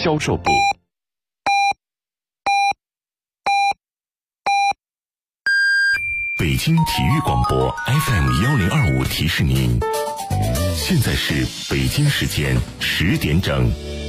销售部。北京体育广播 FM1025提示您，现在是北京时间10点整。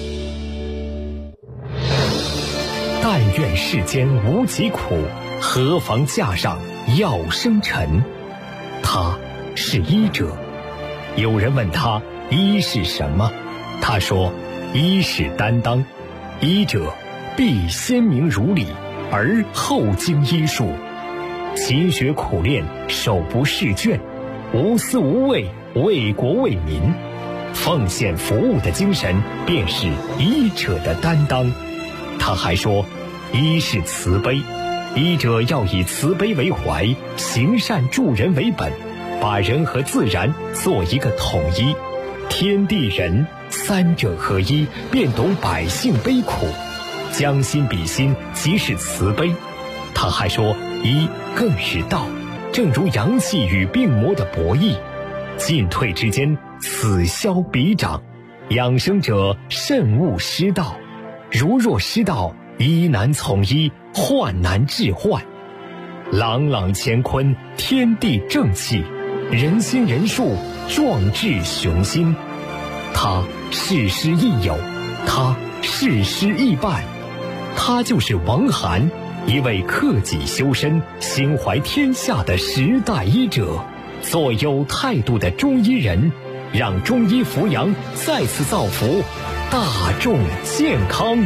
但愿世间无疾苦，何妨架上药生尘。他是医者。有人问他医是什么，他说医是担当，医者必先明如理，而后经医术，勤学苦练，手不释卷，无私无畏，为国为民，奉献服务的精神便是医者的担当。他还说医是慈悲，医者要以慈悲为怀，行善助人为本，把人和自然做一个统一，天地人三者合一，便懂百姓悲苦，将心比心，即是慈悲。他还说医更是道，正如阳气与病魔的博弈，进退之间，此消彼长，养生者慎勿失道，如若失道，医难从医，患难治患。朗朗乾坤，天地正气，人心人术，壮志雄心。他事师亦友，他事师亦伴，他就是王涵，一位克己修身、心怀天下的时代医者，做有态度的中医人，让中医扶阳再次造福大众健康。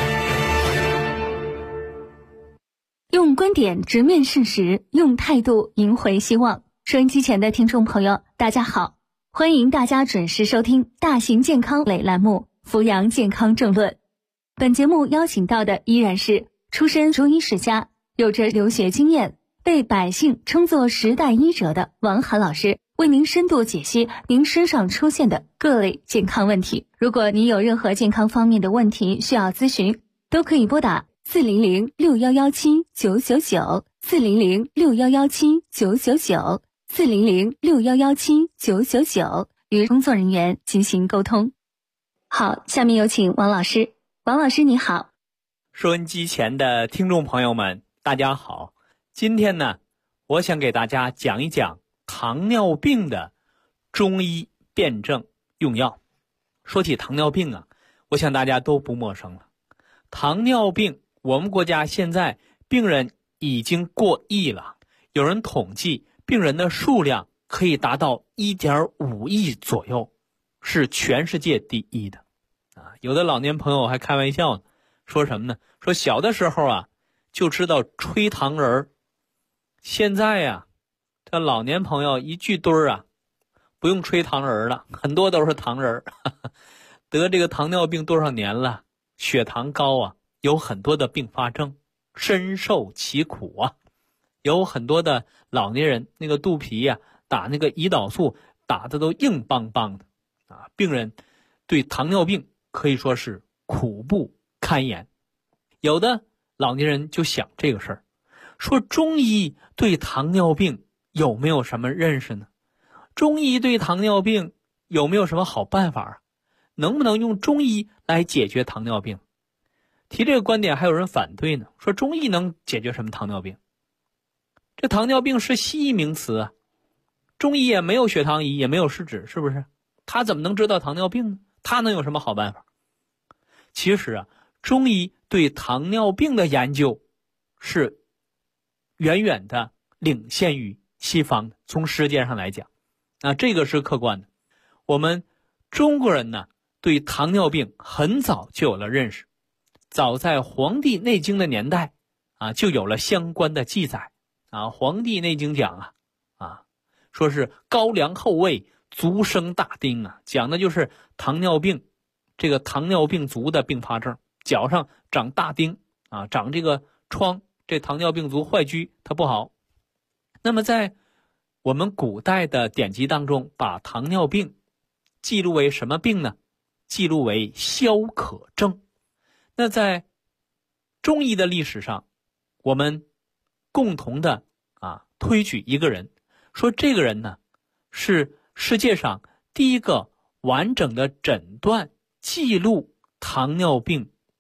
用观点直面事实，用态度赢回希望。收音机前的听众朋友，大家好，欢迎大家准时收听大型健康类栏目《扶阳健康政论》。本节目邀请到的依然是出身中医世家，有着留学经验，被百姓称作时代医者的王涵老师，为您深度解析您身上出现的各类健康问题。如果您有任何健康方面的问题需要咨询，都可以拨打4006117999400 4006117999400 40061179999与工作人员进行沟通。好，下面有请王老师。王老师你好。 收音机前的听众朋友们，大家好。今天呢，我想给大家讲一讲糖尿病的中医辨证用药。说起糖尿病啊，我想大家都不陌生了。糖尿病，我们国家现在病人已经过亿了，有人统计病人的数量可以达到 1.5 亿左右，是全世界第一的。有的老年朋友还开玩笑呢，说什么呢？说小的时候啊，就知道吹糖人儿，现在呀，这老年朋友一聚堆儿啊，不用吹糖人了，很多都是糖人儿。得这个糖尿病多少年了，血糖高啊，有很多的并发症，深受其苦啊。有很多的老年人那个肚皮呀，打那个胰岛素打的都硬邦邦的啊，病人对糖尿病可以说是苦不堪言。有的老年人就想这个事儿，说中医对糖尿病有没有什么认识呢？中医对糖尿病有没有什么好办法啊？能不能用中医来解决糖尿病？提这个观点还有人反对呢，说中医能解决什么糖尿病？这糖尿病是西医名词啊，中医也没有血糖仪，也没有试纸，是不是？他怎么能知道糖尿病呢？他能有什么好办法？其实啊，中医对糖尿病的研究是远远的领先于西方的，从时间上来讲啊，这个是客观的。我们中国人呢，对糖尿病很早就有了认识，早在《黄帝内经》的年代啊，就有了相关的记载啊。《黄帝内经》讲说是高粱后位，足生大丁啊，讲的就是糖尿病，这个糖尿病足的并发症，脚上长大丁啊，长这个疮，这糖尿病足坏疽它不好。那么在我们古代的典籍当中，把糖尿病记录为什么病呢？记录为消渴症。那在中医的历史上，我们共同的推举一个人，说这个人呢是世界上第一个完整的诊断记录糖尿病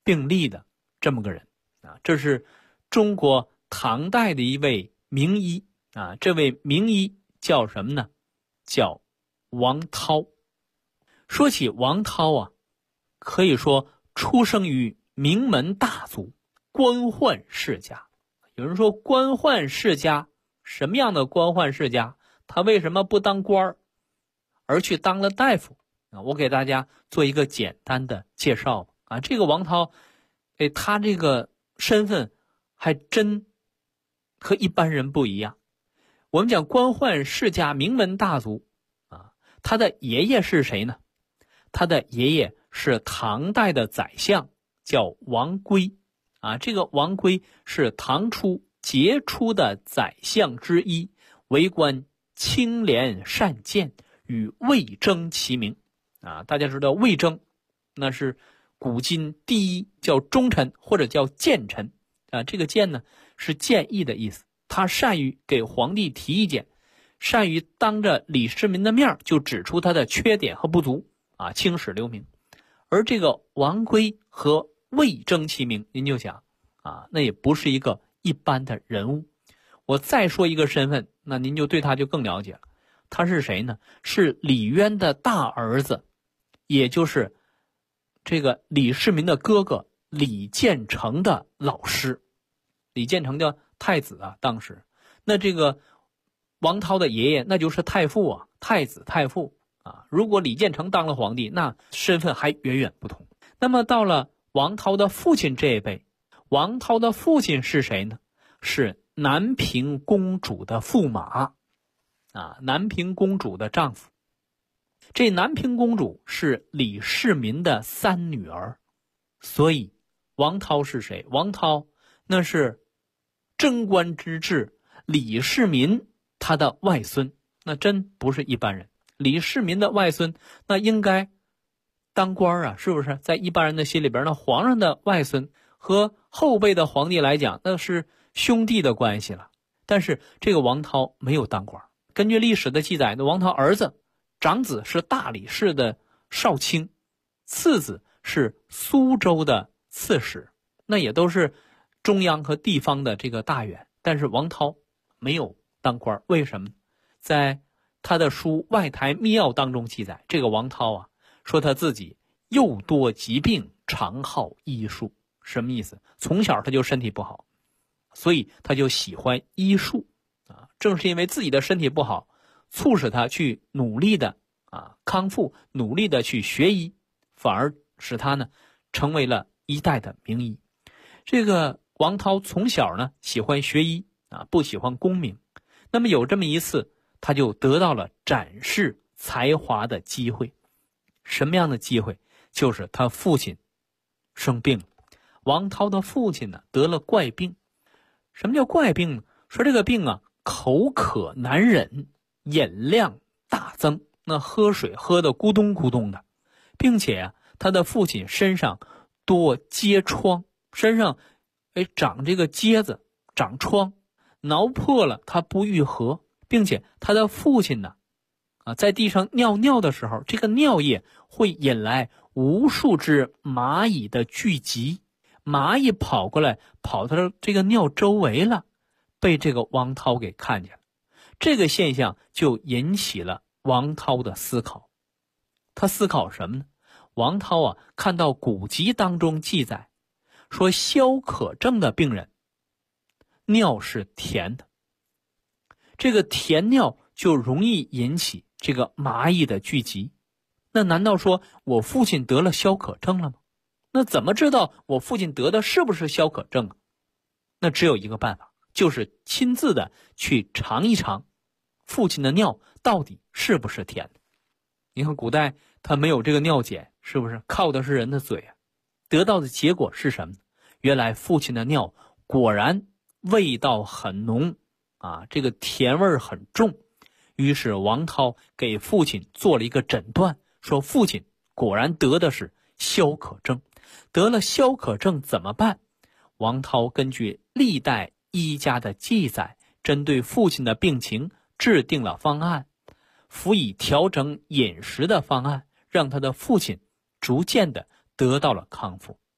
并立的这么个人啊。这是中国唐代的一位名医啊，这位名医叫什么呢？叫王涛。说起王涛啊，可以说出生于名门大族，官宦世家。有人说官宦世家，什么样的官宦世家？他为什么不当官而去当了大夫？我给大家做一个简单的介绍啊。这个王涛，他这个身份还真和一般人不一样。我们讲官宦世家、名门大族啊，他的爷爷是谁呢？他的爷爷是唐代的宰相，叫王圭啊。这个王圭是唐初杰出的宰相之一，为官清廉善谏，与魏征齐名啊。大家知道魏征那是古今第一叫忠臣或者叫谏臣啊。这个谏呢是建议的意思，他善于给皇帝提意见，善于当着李世民的面就指出他的缺点和不足啊，青史留名。而这个王圭和魏征齐名，您就想啊，那也不是一个一般的人物。我再说一个身份，那您就对他就更了解了。他是谁呢？是李渊的大儿子，也就是这个李世民的哥哥李建成的老师。李建成叫太子啊，当时那这个王涛的爷爷那就是太傅啊，太子太傅啊。如果李建成当了皇帝，那身份还远远不同。那么到了王涛的父亲这一辈，王涛的父亲是谁呢？是南平公主的驸马啊，南平公主的丈夫。这南平公主是李世民的三女儿，所以王涛是谁？王涛那是贞观之治李世民他的外孙，那真不是一般人。李世民的外孙那应该当官啊，是不是？在一般人的心里边，那皇上的外孙和后辈的皇帝来讲，那是兄弟的关系了。但是这个王涛没有当官。根据历史的记载，那王涛儿子长子是大理寺的少卿，次子是苏州的刺史，那也都是中央和地方的这个大员。但是王涛没有当官，为什么？在他的书《外台秘要》当中记载，这个王涛啊，说他自己又多疾病，常好医术。什么意思？从小他就身体不好，所以他就喜欢医术啊。正是因为自己的身体不好，促使他去努力的康复，努力的去学医，反而使他呢成为了一代的名医。这个王涛从小呢喜欢学医啊，不喜欢功名。那么有这么一次，他就得到了展示才华的机会。什么样的机会？就是他父亲生病了。王涛的父亲呢得了怪病。什么叫怪病呢？说这个病啊，口渴难忍，饮量大增，那喝水喝得咕咚咕咚的，并且他的父亲身上多疖疮，身上长这个疖子，长疮，挠破了他不愈合，并且他的父亲呢在地上尿尿的时候，这个尿液会引来无数只蚂蚁的聚集，蚂蚁跑过来，跑到这个尿周围了，被这个王涛给看见了。这个现象就引起了王涛的思考。他思考什么呢？王涛看到古籍当中记载，说消渴症的病人尿是甜的，这个甜尿就容易引起这个蚂蚁的聚集。那难道说我父亲得了消渴症了吗？那怎么知道我父亲得的是不是消渴症啊？那只有一个办法，就是亲自的去尝一尝父亲的尿到底是不是甜的。你看古代他没有这个尿检，是不是靠的是人的嘴啊？得到的结果是什么？原来父亲的尿果然味道很浓这个甜味很重。于是王涛给父亲做了一个诊断，说父亲果然得的是消渴症。得了消渴症怎么办？王涛根据历代医家的记载，针对父亲的病情制定了方案，辅以调整饮食的方案，让他的父亲逐渐的得到了康复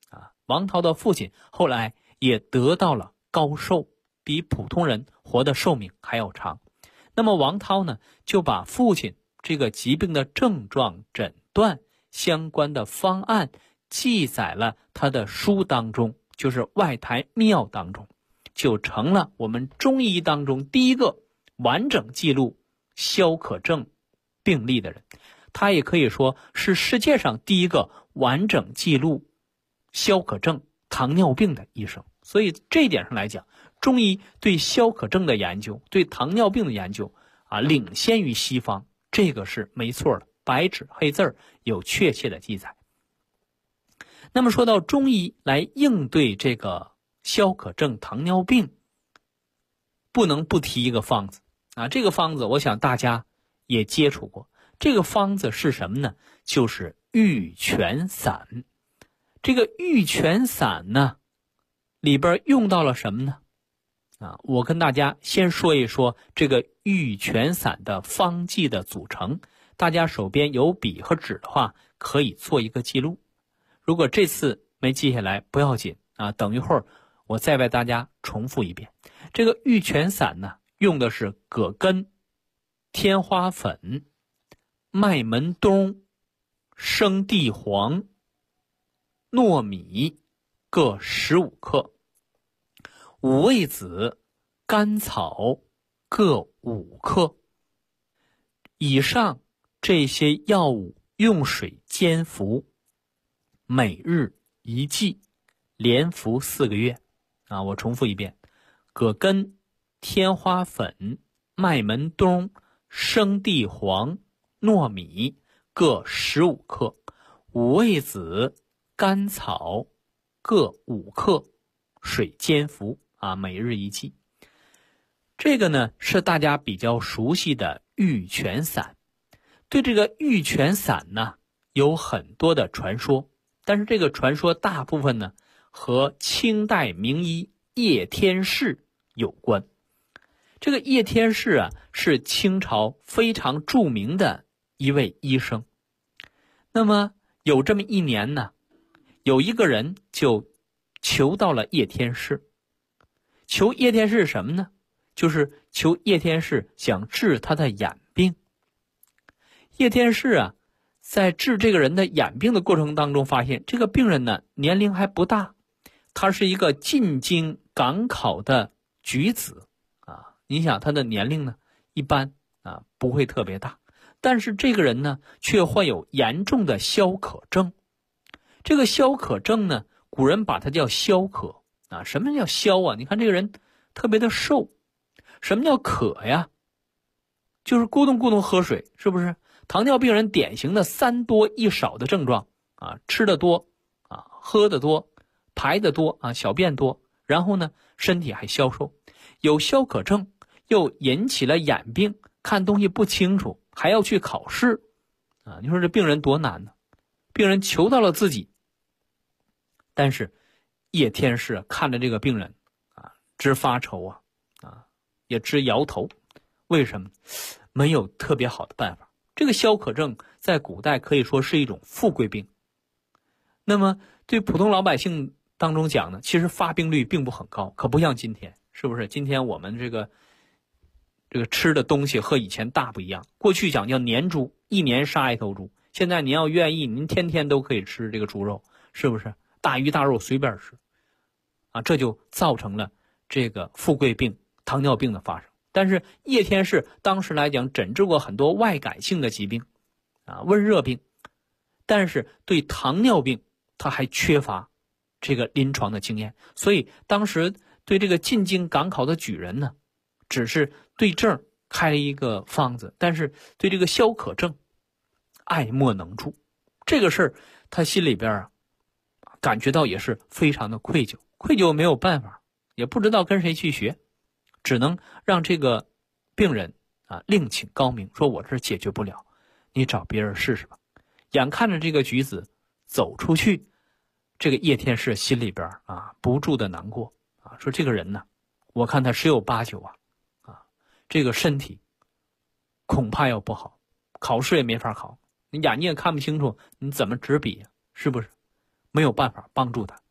王涛的父亲后来也得到了高寿，比普通人活的寿命还要长。那么王涛呢，就把父亲这个疾病的症状、诊断相关的方案记载了他的书当中，就是《外台秘要》当中，就成了我们中医当中第一个完整记录消渴症病例的人。他也可以说是世界上第一个完整记录消渴症、糖尿病的医生。所以这一点上来讲，中医对消渴症的研究、对糖尿病的研究领先于西方，这个是没错的，白纸黑字有确切的记载。那么说到中医来应对这个消渴症、糖尿病，不能不提一个方子这个方子我想大家也接触过。这个方子是什么呢？就是玉泉散。这个玉泉散呢，里边用到了什么呢？我跟大家先说一说这个玉泉散的方剂的组成。大家手边有笔和纸的话，可以做一个记录。如果这次没记下来不要紧等一会儿我再为大家重复一遍。这个玉泉散呢，用的是葛根、天花粉、麦门冬、生地黄、糯米各15克，五味子、甘草各5克。以上这些药物用水煎服，每日1剂，连服4个月。我重复一遍：葛根、天花粉、麦门冬、生地黄、糯米各15克，五味子、甘草各5克，水煎服每日1剂。这个呢是大家比较熟悉的玉泉散。对这个玉泉散呢有很多的传说，但是这个传说大部分呢和清代名医叶天士有关。这个叶天士是清朝非常著名的一位医生。那么有这么一年呢，有一个人就求到了叶天士。求叶天士什么呢？就是求叶天士想治他的眼病。叶天士在治这个人的眼病的过程当中，发现这个病人呢年龄还不大，他是一个进京赶考的举子你想他的年龄呢一般不会特别大，但是这个人呢却患有严重的消渴症。这个消渴症呢，古人把它叫消渴什么叫消你看这个人特别的瘦。什么叫渴呀？就是咕咚咕咚喝水，是不是？糖尿病人典型的3多1少的症状吃的多喝的多，排的多小便多，然后呢身体还消瘦。有消渴症又引起了眼病，看东西不清楚，还要去考试你说这病人多难呢？病人求到了自己，但是叶天士看着这个病人直发愁也直摇头。为什么？没有特别好的办法。这个消渴症在古代可以说是一种富贵病。那么对普通老百姓当中讲呢，其实发病率并不很高，可不像今天，是不是？今天我们这个吃的东西和以前大不一样。过去讲叫年猪，1年杀一头猪，现在您要愿意，您天天都可以吃这个猪肉，是不是？大鱼大肉随便吃这就造成了这个富贵病、糖尿病的发生。但是叶天士当时来讲诊治过很多外感性的疾病温热病，但是对糖尿病他还缺乏这个临床的经验，所以当时对这个进京赶考的举人呢，只是对症开了一个方子，但是对这个消渴症爱莫能助。这个事儿他心里边感觉到也是非常的愧疚没有办法，也不知道跟谁去学，只能让这个病人另请高明，说我这解决不了，你找别人试试吧。眼看着这个举子走出去，这个叶天士心里边不住的难过说这个人呢，我看他十有八九这个身体恐怕要不好，考试也没法考，你眼睛也看不清楚，你怎么执笔是不是？没有办法帮助他。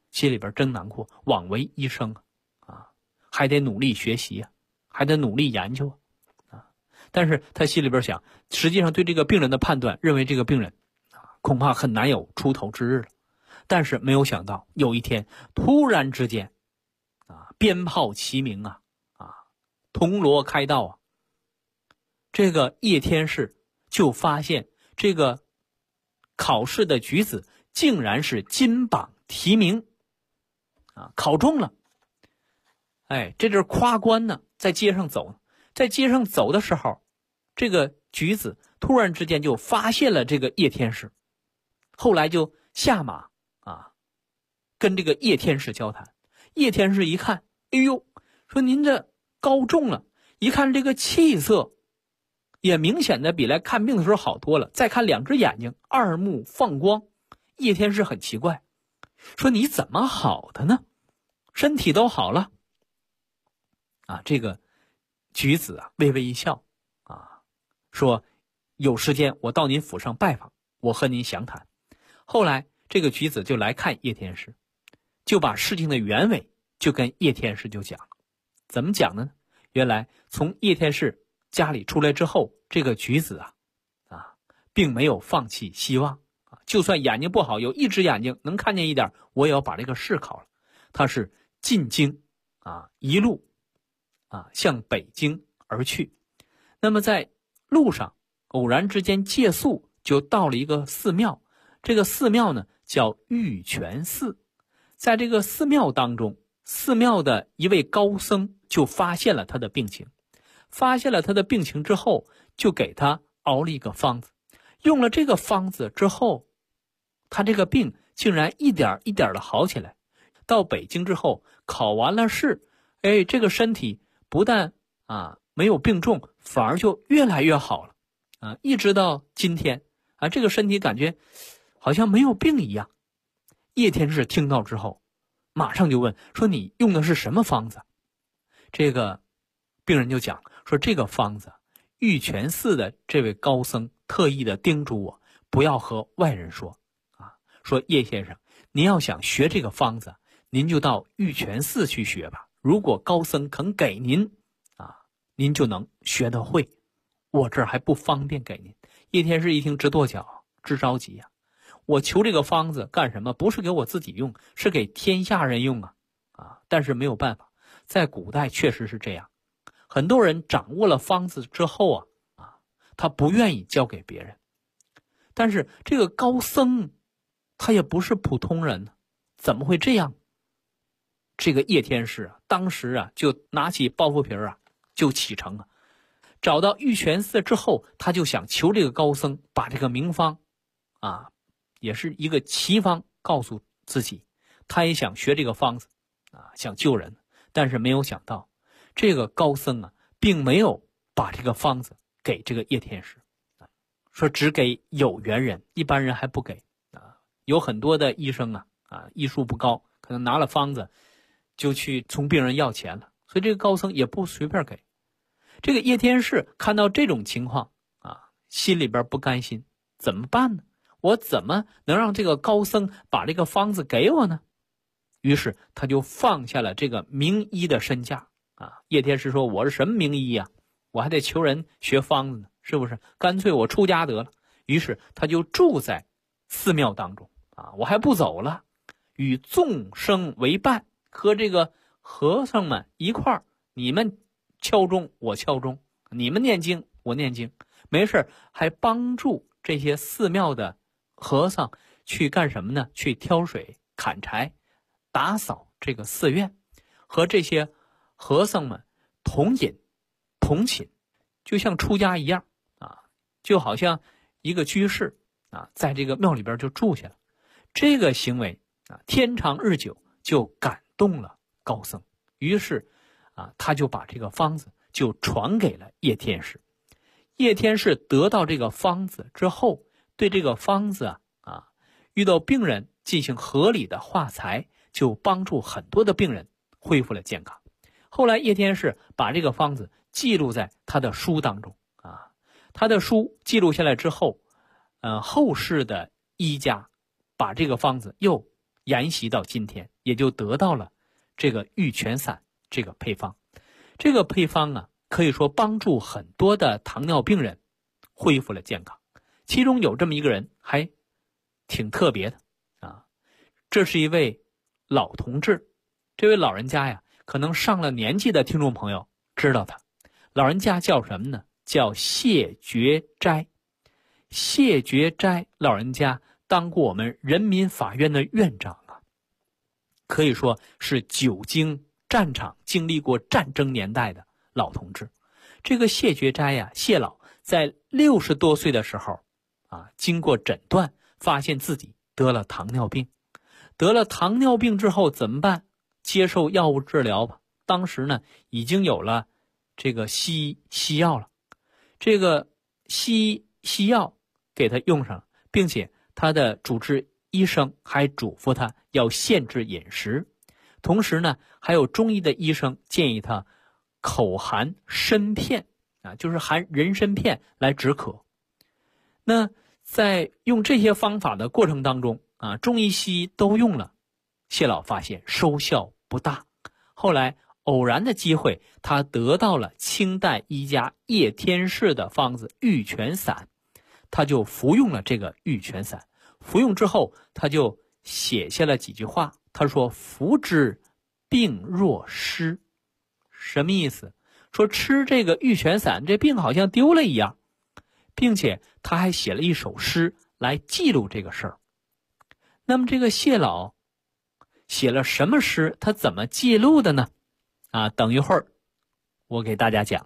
心里边真难过，枉为医生还得努力学习还得努力研究但是他心里边想，实际上对这个病人的判断，认为这个病人恐怕很难有出头之日了。但是没有想到，有一天突然之间鞭炮齐鸣铜锣开道这个叶天士就发现这个考试的举子竟然是金榜题名考中了。这阵夸官呢，在街上走的时候，这个举子突然之间就发现了这个叶天士，后来就下马跟这个叶天士交谈。叶天士一看，哎呦，说您这高中了，一看这个气色也明显的比来看病的时候好多了，再看两只眼睛二目放光。叶天士很奇怪，说你怎么好的呢？身体都好了这个举子微微一笑说有时间我到您府上拜访，我和您详谈。后来这个举子就来看叶天士，就把事情的原委就跟叶天士就讲了。怎么讲呢？原来从叶天士家里出来之后，这个举子并没有放弃希望就算眼睛不好，有一只眼睛能看见一点，我也要把这个试考了。他是进京一路向北京而去。那么在路上偶然之间借宿，就到了一个寺庙。这个寺庙呢叫玉泉寺。在这个寺庙当中，寺庙的一位高僧就发现了他的病情。发现了他的病情之后，就给他熬了一个方子。用了这个方子之后，他这个病竟然一点一点的好起来。到北京之后，考完了试，这个身体不但没有病重，反而就越来越好了一直到今天这个身体感觉好像没有病一样。叶天士听到之后，马上就问说你用的是什么方子？这个病人就讲说这个方子玉泉寺的这位高僧特意的叮嘱我不要和外人说说叶先生，您要想学这个方子，您就到玉泉寺去学吧，如果高僧肯给您您就能学得会，我这儿还不方便给您。叶天士一听直跺脚，直着急我求这个方子干什么？不是给我自己用，是给天下人用但是没有办法，在古代确实是这样，很多人掌握了方子之后他不愿意交给别人。但是这个高僧他也不是普通人怎么会这样？这个叶天士当时就拿起包袱皮就启程找到玉泉寺之后，他就想求这个高僧把这个名方也是一个奇方告诉自己，他也想学这个方子想救人。但是没有想到这个高僧并没有把这个方子给这个叶天士，说只给有缘人，一般人还不给有很多的医生医术不高，可能拿了方子就去从病人要钱了，所以这个高僧也不随便给。这个叶天士看到这种情况心里边不甘心，怎么办呢？我怎么能让这个高僧把这个方子给我呢？于是他就放下了这个名医的身价叶天士说我是什么名医我还得求人学方子呢，是不是？干脆我出家得了。于是他就住在寺庙当中我还不走了，与众生为伴，和这个和尚们一块儿，你们敲钟我敲钟，你们念经我念经，没事还帮助这些寺庙的和尚去干什么呢？去挑水、砍柴、打扫这个寺院，和这些和尚们同饮同寝，就像出家一样就好像一个居士在这个庙里边就住下了。这个行为天长日久就感动了高僧，于是他就把这个方子就传给了叶天士。叶天士得到这个方子之后，对这个方子遇到病人进行合理的化裁，就帮助很多的病人恢复了健康。后来叶天士把这个方子记录在他的书当中他的书记录下来之后后世的医家把这个方子又沿袭到今天，也就得到了这个玉泉散这个配方。这个配方啊，可以说帮助很多的糖尿病人恢复了健康。其中有这么一个人还挺特别的啊，这是一位老同志。这位老人家呀，可能上了年纪的听众朋友知道他。老人家叫什么呢？叫谢觉斋。谢觉斋老人家当过我们人民法院的院长啊，可以说是久经战场、经历过战争年代的老同志。这个谢觉斋呀，谢老在60多岁的时候啊，经过诊断发现自己得了糖尿病。得了糖尿病之后怎么办？接受药物治疗吧。当时呢，已经有了这个西药了，这个西药给他用上了，并且他的主治医生还嘱咐他要限制饮食。同时呢，还有中医的医生建议他口含参片啊，就是含人参片来止渴。那在用这些方法的过程当中啊，中医西医都用了，谢老发现收效不大。后来偶然的机会，他得到了清代医家叶天士的方子玉泉散，他就服用了这个玉泉散。服用之后，他就写下了几句话，他说：服之病若失。什么意思？说吃这个玉泉散，这病好像丢了一样，并且他还写了一首诗来记录这个事儿。那么这个谢老写了什么诗？他怎么记录的呢？啊，等一会儿我给大家讲。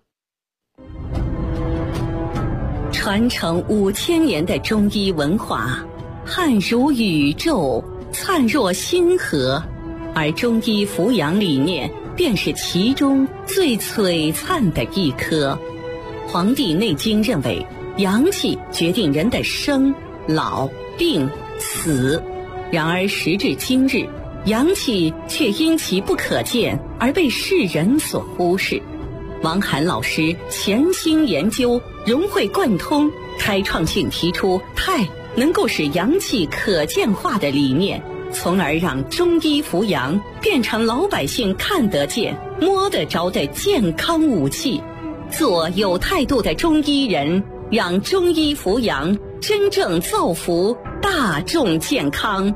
传承5000年的中医文化，汉如宇宙，灿若星河，而中医扶阳理念便是其中最璀璨的一颗。《黄帝内经》认为，阳气决定人的生、老、病、死。然而时至今日，阳气却因其不可见而被世人所忽视。王涵老师潜心研究，融会贯通，开创性提出太能够使阳气可见化的理念，从而让中医扶阳变成老百姓看得见、摸得着的健康武器。做有态度的中医人，让中医扶阳真正造福大众健康。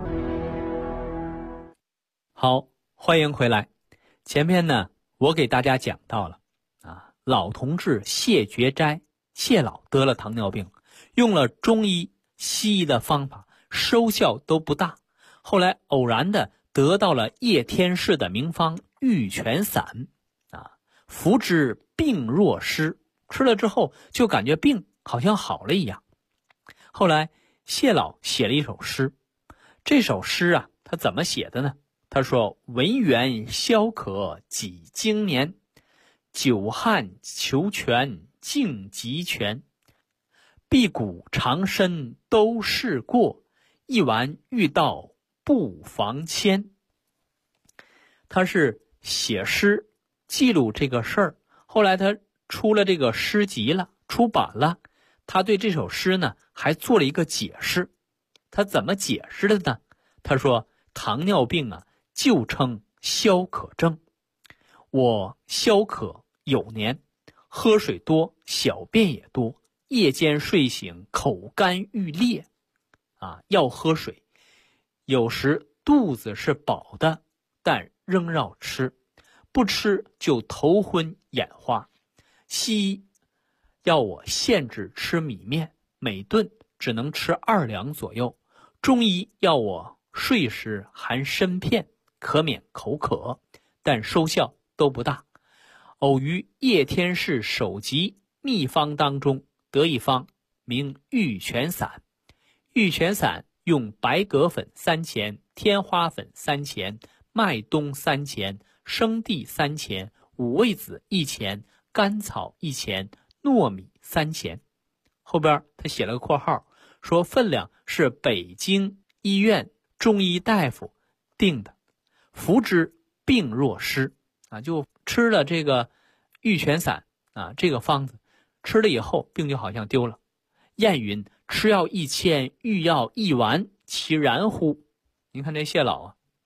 好，欢迎回来。前面呢，我给大家讲到了老同志谢觉斋，谢老得了糖尿病，用了中医西医的方法，收效都不大。后来偶然的得到了叶天士的名方玉泉散服之病若失，吃了之后就感觉病好像好了一样。后来谢老写了一首诗，这首诗啊，他怎么写的呢？他说：文元消渴几经年，久旱求泉尽极泉，辟谷长参都试过，一丸遇到不妨迁。他是写诗记录这个事儿，后来他出了这个诗集了，出版了。他对这首诗呢还做了一个解释。他怎么解释的呢？他说糖尿病啊，就称消渴症。我消渴有年，喝水多，小便也多，夜间睡醒口干欲裂要喝水。有时肚子是饱的，但仍要吃，不吃就头昏眼花。西医要我限制吃米面，每顿只能吃2两左右。中医要我睡时含参片，可免口渴，但收效都不大。偶于叶天士首集秘方当中得一方名玉泉散。玉泉散用白葛粉3钱，天花粉3钱，麦冬3钱，生地3钱，五味子1钱，甘草1钱，糯米3钱。后边他写了个括号，说分量是北京医院中医大夫定的。服之病若失就吃了这个玉泉散这个方子，吃了以后病就好像丢了。谚云：吃药1千，遇药1丸，其然乎？您看这谢老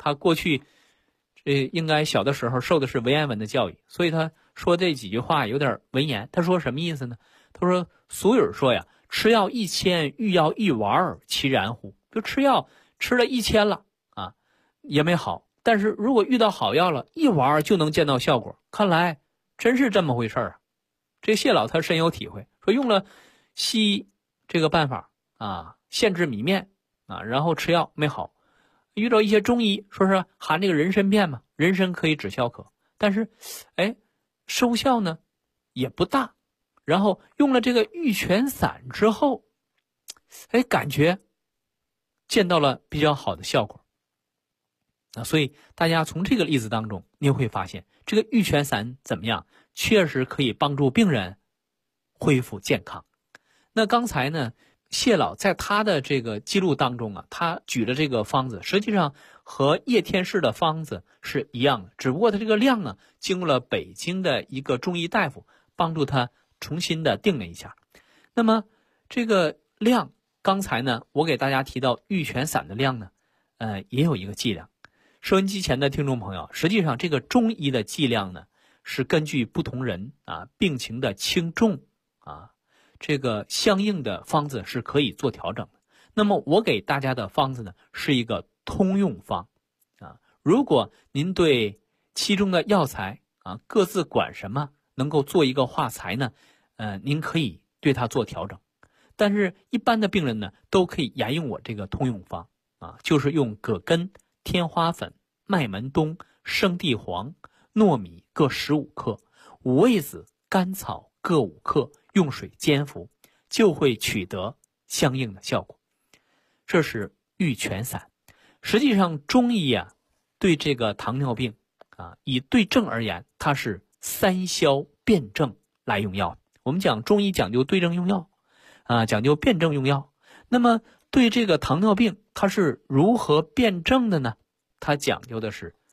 他过去应该小的时候受的是文言文的教育，所以他说这几句话有点文言。他说什么意思呢？他说俗语说呀，吃药1000，遇药1丸，其然乎？就吃药吃了1000了啊，也没好，但是如果遇到好药了，1丸就能见到效果。看来真是这么回事啊！这谢老他深有体会，说用了西医这个办法啊，限制米面啊，然后吃药没好，遇到一些中医，说是含这个人参片嘛，人参可以止消渴，但是收效呢也不大。然后用了这个玉泉散之后，感觉见到了比较好的效果啊。所以大家从这个例子当中，你会发现这个玉泉散怎么样，确实可以帮助病人恢复健康。那刚才呢，谢老在他的这个记录当中啊，他举的这个方子实际上和叶天士的方子是一样的，只不过他这个量呢，经过了北京的一个中医大夫帮助他重新的定了一下。那么这个量，刚才呢我给大家提到玉泉散的量呢，也有一个剂量。收音机前的听众朋友，实际上这个中医的剂量呢，是根据不同人啊病情的轻重啊，这个相应的方子是可以做调整的。那么我给大家的方子呢，是一个通用方啊。如果您对其中的药材啊各自管什么能够做一个化裁呢，您可以对它做调整。但是一般的病人呢，都可以沿用我这个通用方啊，就是用葛根、天花粉、麦门冬、生地黄、糯米各15克，五味子、甘草各5克，用水煎服，就会取得相应的效果。这是玉泉散。实际上中医啊，对这个糖尿病啊，以对症而言，它是3消辨证来用药。我们讲中医讲究对症用药啊，讲究辨证用药。那么对这个糖尿病，它是如何辨证的呢？它讲究的是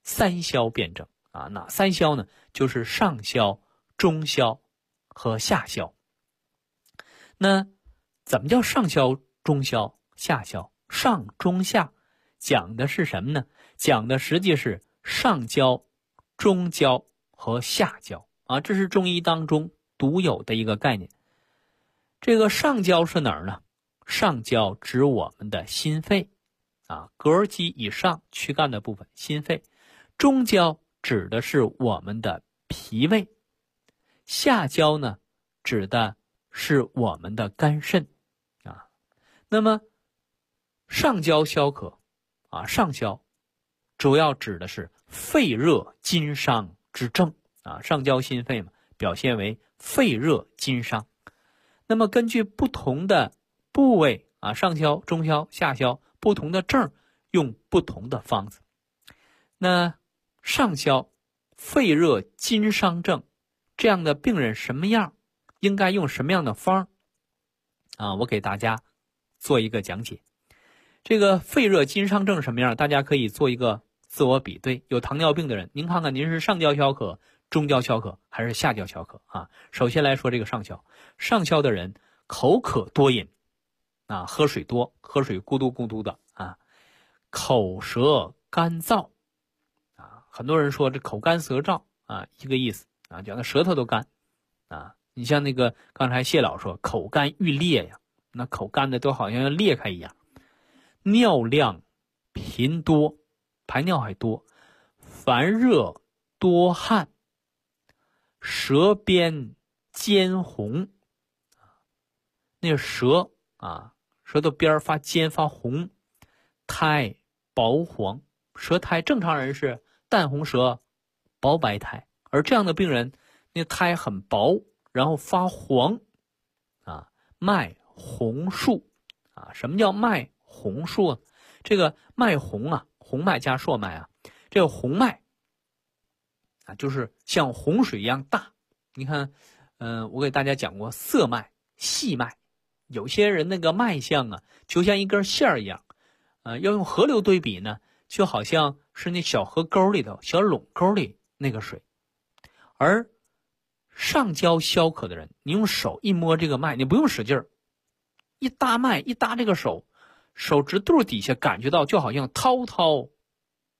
3消辨证啊。哪3消呢？就是上消、中消和下消。那怎么叫上消、中消、下消？上、中、下讲的是什么呢？讲的实际是上焦、中焦和下焦啊，这是中医当中独有的一个概念。这个上焦是哪儿呢？上焦指我们的心肺啊，膈肌以上躯干的部分，心肺。中焦指的是我们的脾胃，下焦呢指的是我们的肝肾啊。那么上焦消渴啊，上焦主要指的是肺热筋伤之症啊，上焦心肺嘛，表现为肺热筋伤。那么根据不同的部位啊，上消、中消、下消，不同的症用不同的方子。那上消肺热筋伤症这样的病人什么样，应该用什么样的方啊？我给大家做一个讲解。这个肺热筋伤症什么样，大家可以做一个自我比对。有糖尿病的人，您看看您是上焦消渴、中焦消渴还是下焦消渴啊？首先来说这个上焦，上焦的人口渴多饮啊，喝水多，喝水咕嘟咕嘟的啊，口舌干燥啊，很多人说这口干舌燥啊，一个意思啊，讲的舌头都干啊。你像那个刚才谢老说口干欲裂呀，那口干的都好像要裂开一样。尿量频多，排尿还多，烦热多汗，舌边尖红，那个舌啊，舌头边发尖发红，苔薄黄，舌苔正常人是淡红舌、薄白苔，而这样的病人那苔很薄，然后发黄啊，脉红数啊。什么叫脉红数？这个脉红啊，红脉加硕脉啊，这个红脉啊，就是像洪水一样大。你看，我给大家讲过涩脉、细脉，有些人那个脉象啊，就像一根线一样，要用河流对比呢，就好像是那小河沟里头、小垄沟里那个水。而上焦消渴的人，你用手一摸这个脉，你不用使劲儿，一搭脉，一搭这个手指肚底下感觉到就好像滔滔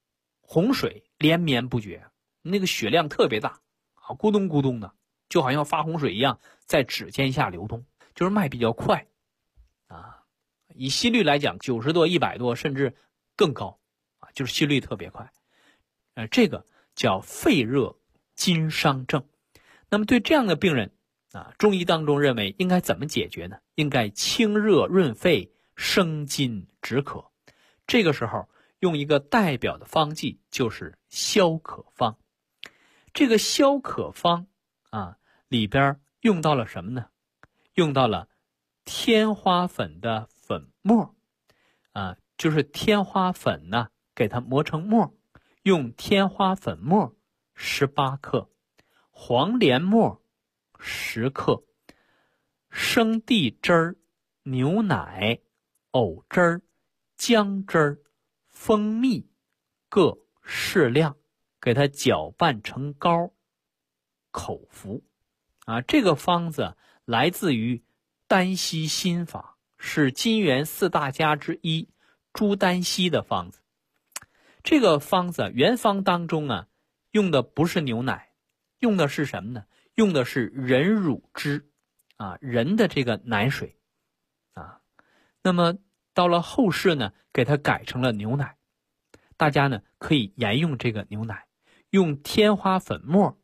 洪水连绵不绝，那个血量特别大啊，咕咚咕咚的，就好像发洪水一样在指尖下流动，就是脉比较快啊。以心率来讲，90多、100多，甚至更高啊，就是心率特别快。这个叫肺热津伤症。那么对这样的病人啊，中医当中认为应该怎么解决呢？应该清热润肺，生津止渴。这个时候用一个代表的方剂，就是消渴方。这个消渴方啊，里边用到了什么呢？用到了天花粉的粉末啊，就是天花粉呢，给它磨成末，用天花粉末18克，黄连末10克，生地汁儿、牛奶、藕汁儿、姜汁儿、蜂蜜各适量，给它搅拌成膏，口服。这个方子来自于丹溪心法，是金元4大家之一朱丹溪的方子。这个方子原方当中啊，用的不是牛奶，用的是什么呢？用的是人乳汁啊，人的这个奶水啊。那么到了后世呢，给它改成了牛奶。大家呢可以沿用这个牛奶，用天花粉末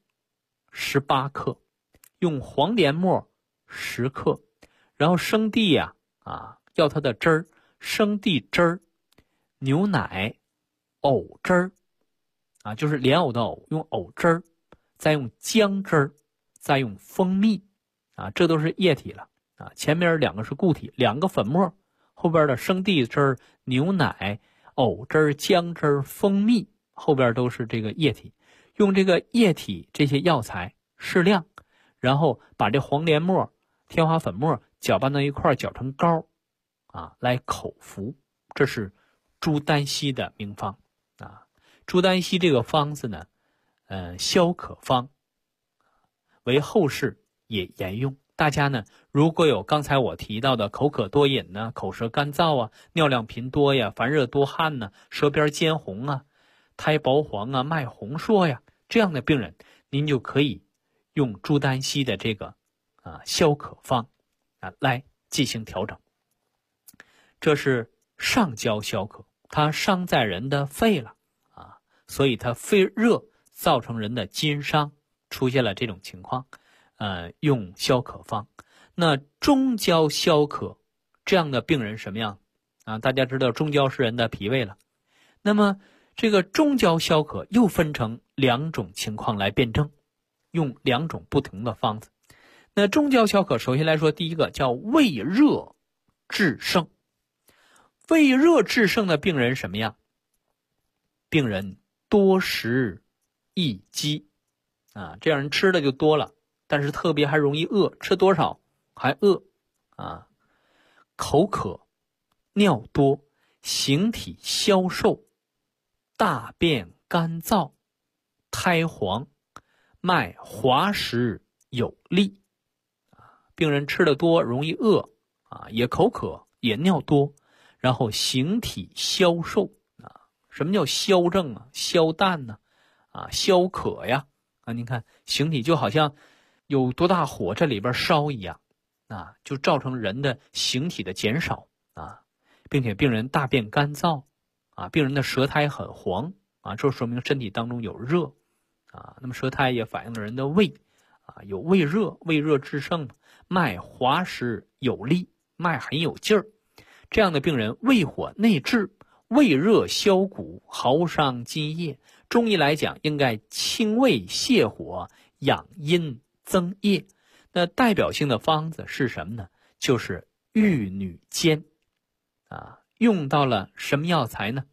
18克，用黄连末10克，然后生地要它的汁儿，生地汁儿、牛奶、藕汁儿就是莲藕的藕，用藕汁儿，再用姜汁儿，再用蜂蜜这都是液体了前面2个是固体，2个粉末，后边的生地汁儿、牛奶、藕汁儿、姜汁儿、蜂蜜后边都是这个液体。用这个液体这些药材适量，然后把这黄连末、天花粉末搅拌到一块，搅成膏来口服。这是朱丹溪的名方朱丹溪这个方子呢消渴方，为后世也沿用。大家呢如果有刚才我提到的口渴多饮呢、口舌干燥尿量频多呀、烦热多汗呢、舌边尖红苔薄黄脉红硕这样的病人，您就可以用朱丹溪的这个消渴方来进行调整。这是上焦消渴，它伤在人的肺了所以它肺热造成人的津伤，出现了这种情况用消渴方。那中焦消渴这样的病人什么样大家知道中焦是人的脾胃了。那么这个中焦消渴又分成2种情况来辩证，用2种不同的方子。那中焦消渴首先来说，第一个叫胃热炽盛。胃热炽盛的病人什么样？病人多食易饥这样人吃的就多了，但是特别还容易饿，吃多少还饿口渴、尿多、形体消瘦、大便干燥、苔黄、脉滑实有力病人吃的多，容易饿也口渴，也尿多，然后形体消瘦什么叫消症消淡呢消渴呀您看形体就好像有多大火这里边烧一样就造成人的形体的减少并且病人大便干燥病人的舌苔很黄这说明身体当中有热那么舌苔也反映了人的胃有胃热，胃热炽盛，脉滑实有力，脉很有劲儿。这样的病人胃火内滞，胃热消谷，耗伤津液。中医来讲，应该清胃泻火，养阴增液。那代表性的方子是什么呢？就是玉女煎用到了什么药材呢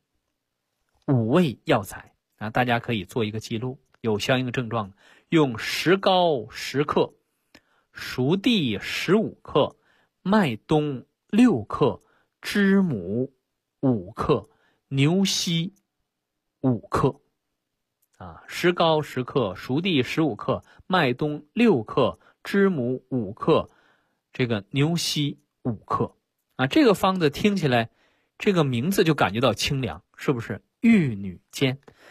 ？5味药材大家可以做一个记录，有相应症状用石膏10克，熟地15克，麦冬6克，知母5克，牛膝5克石膏10克，熟地15克，麦冬6克，知母5克，这个牛膝5克这个方子听起来这个名字就感觉到清凉，是不是？玉女煎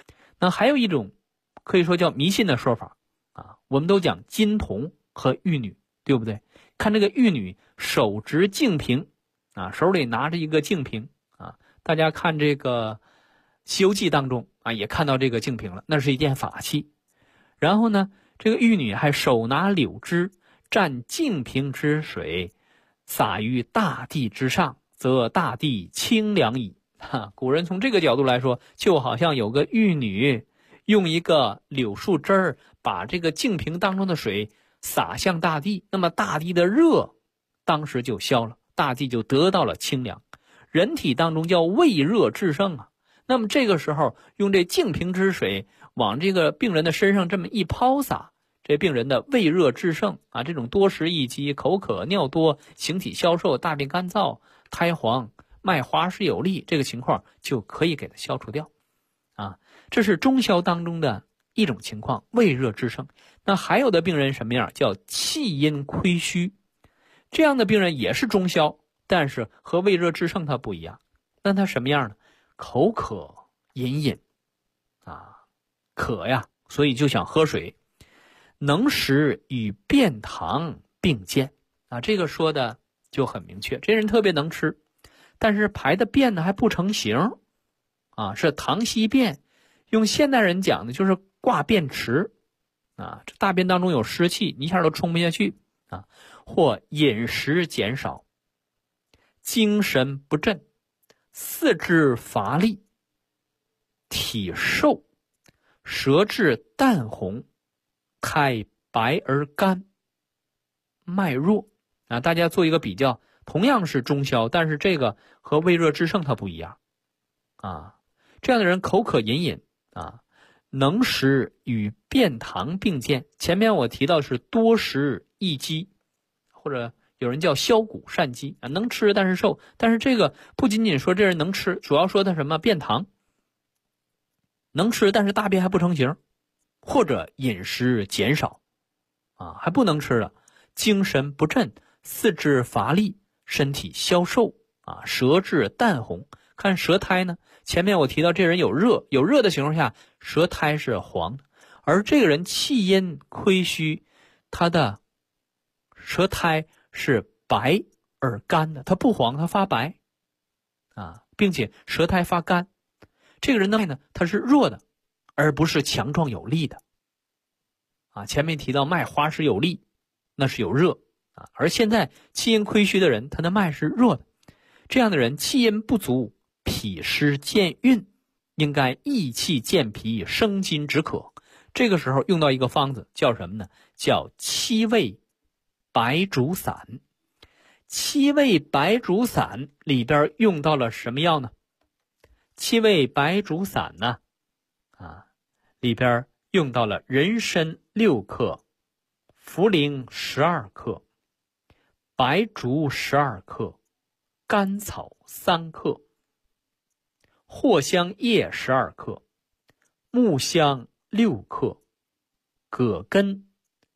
那还有一种可以说叫迷信的说法啊，我们都讲金童和玉女，对不对？看这个玉女手执净瓶啊，手里拿着一个净瓶啊，大家看这个《西游记》当中啊，也看到这个净瓶了，那是一件法器。然后呢，这个玉女还手拿柳枝，蘸净瓶之水，洒于大地之上，则大地清凉矣。古人从这个角度来说，就好像有个玉女用一个柳树枝儿把这个净瓶当中的水洒向大地，那么大地的热当时就消了，大地就得到了清凉。人体当中叫胃热制胜啊，那么这个时候用这净瓶之水往这个病人的身上这么一抛洒，这病人的胃热制胜啊，这种多食易饥、口渴、尿多、形体消瘦、大便干燥、苔黄、脉滑湿有力，这个情况就可以给它消除掉啊。这是中消当中的一种情况，胃热制胜。那还有的病人什么样？叫气阴亏虚，这样的病人也是中消，但是和胃热制胜它不一样。那他什么样呢？口渴隐隐啊，渴呀，所以就想喝水。能食与便溏并见啊，这个说的就很明确，这人特别能吃，但是排的便呢还不成形啊，是溏稀便。用现代人讲的就是挂便池啊，这大便当中有湿气，你一下都冲不下去啊。或饮食减少，精神不振，四肢乏力，体瘦，舌质淡红，苔白而干，脉弱啊。大家做一个比较，同样是中消，但是这个和胃热制胜它不一样啊。这样的人口渴隐隐啊，能食与便溏并见。前面我提到是多食易饥，或者有人叫消谷善饥啊，能吃但是瘦。但是这个不仅仅说这人能吃，主要说他什么便溏，能吃但是大便还不成形，或者饮食减少啊，还不能吃了，精神不振，四肢乏力，身体消瘦啊，舌质淡红。看舌苔呢，前面我提到这人有热的情况下，舌苔是黄的，而这个人气阴亏虚，他的舌苔是白而干的，它不黄，它发白啊，并且舌苔发干。这个人的脉呢，它是弱的，而不是强壮有力的啊。前面提到脉滑湿有力，那是有热啊，而现在气阴亏虚的人，他的脉是弱的。这样的人气阴不足，脾湿健运，应该益气健脾，生津止渴。这个时候用到一个方子，叫什么呢？叫七味白术散。七味白术散里边用到了什么药呢？七味白术散呢里边用到了人参6克，茯苓12克，白术12克，甘草3克，藿香叶12克，木香6克，葛根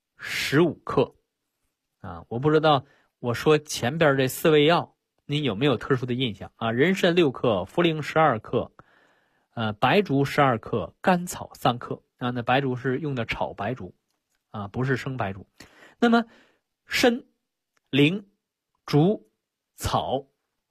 15克啊。我不知道我说前边这4味药你有没有特殊的印象啊？人参6克，茯苓12克，白术12克，甘草3克啊。那白术是用的炒白术啊，不是生白术。那么参、苓、竹、草，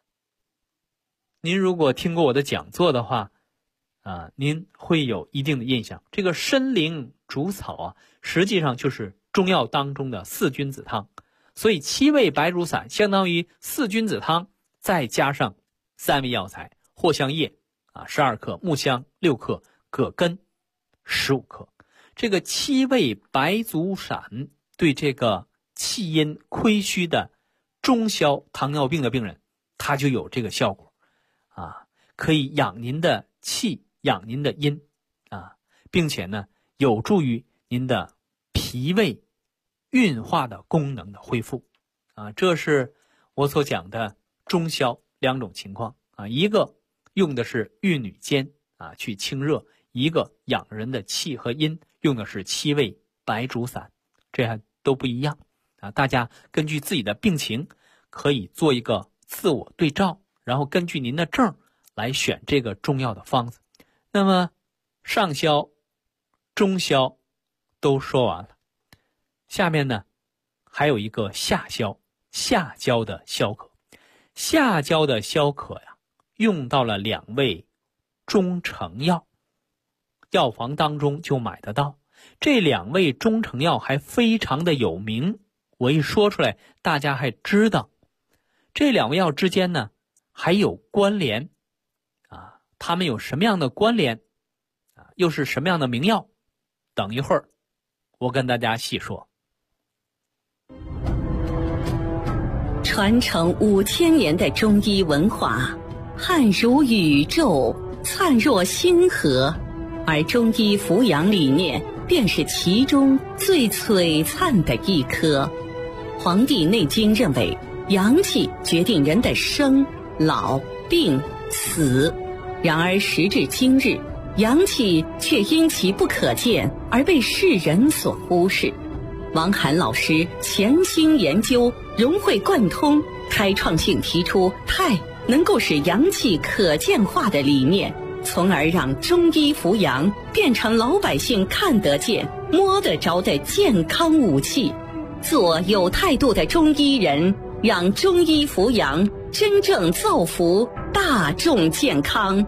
您如果听过我的讲座的话啊，您会有一定的印象。这个参、苓、竹、草啊，实际上就是中药当中的4君子汤。所以七味白术散相当于4君子汤，再加上3味药材，藿香叶啊12克，木香6克，葛根15克。这个七味白术散对这个气阴亏虚的中消糖尿病的病人，它就有这个效果啊，可以养您的气，养您的阴啊，并且呢，有助于您的脾胃运化的功能的恢复啊。这是我所讲的中消2种情况啊，一个用的是玉女煎啊去清热，一个养人的气和阴用的是七味白术散，这还都不一样啊。大家根据自己的病情可以做一个自我对照，然后根据您的症来选这个中药的方子。那么上消、中消都说完了，下面呢还有一个下消，下焦的消渴。下焦的消渴呀，用到了2味中成药，药房当中就买得到。这2味中成药还非常的有名，我一说出来大家还知道。这2味药之间呢还有关联啊，它们有什么样的关联啊？又是什么样的名药？等一会儿我跟大家细说。 传承5000年的中医文化，汉如宇宙，灿若星河，而中医扶阳理念便是其中最璀璨的一颗。《黄帝内经》认为，阳气决定人的生、老、病、死。然而时至今日，阳气却因其不可见而被世人所忽视。王涵老师潜心研究，融会贯通，开创性提出太能够使阳气可见化的理念，从而让中医扶阳变成老百姓看得见、摸得着的健康武器。做有态度的中医人，让中医扶阳真正造福大众健康。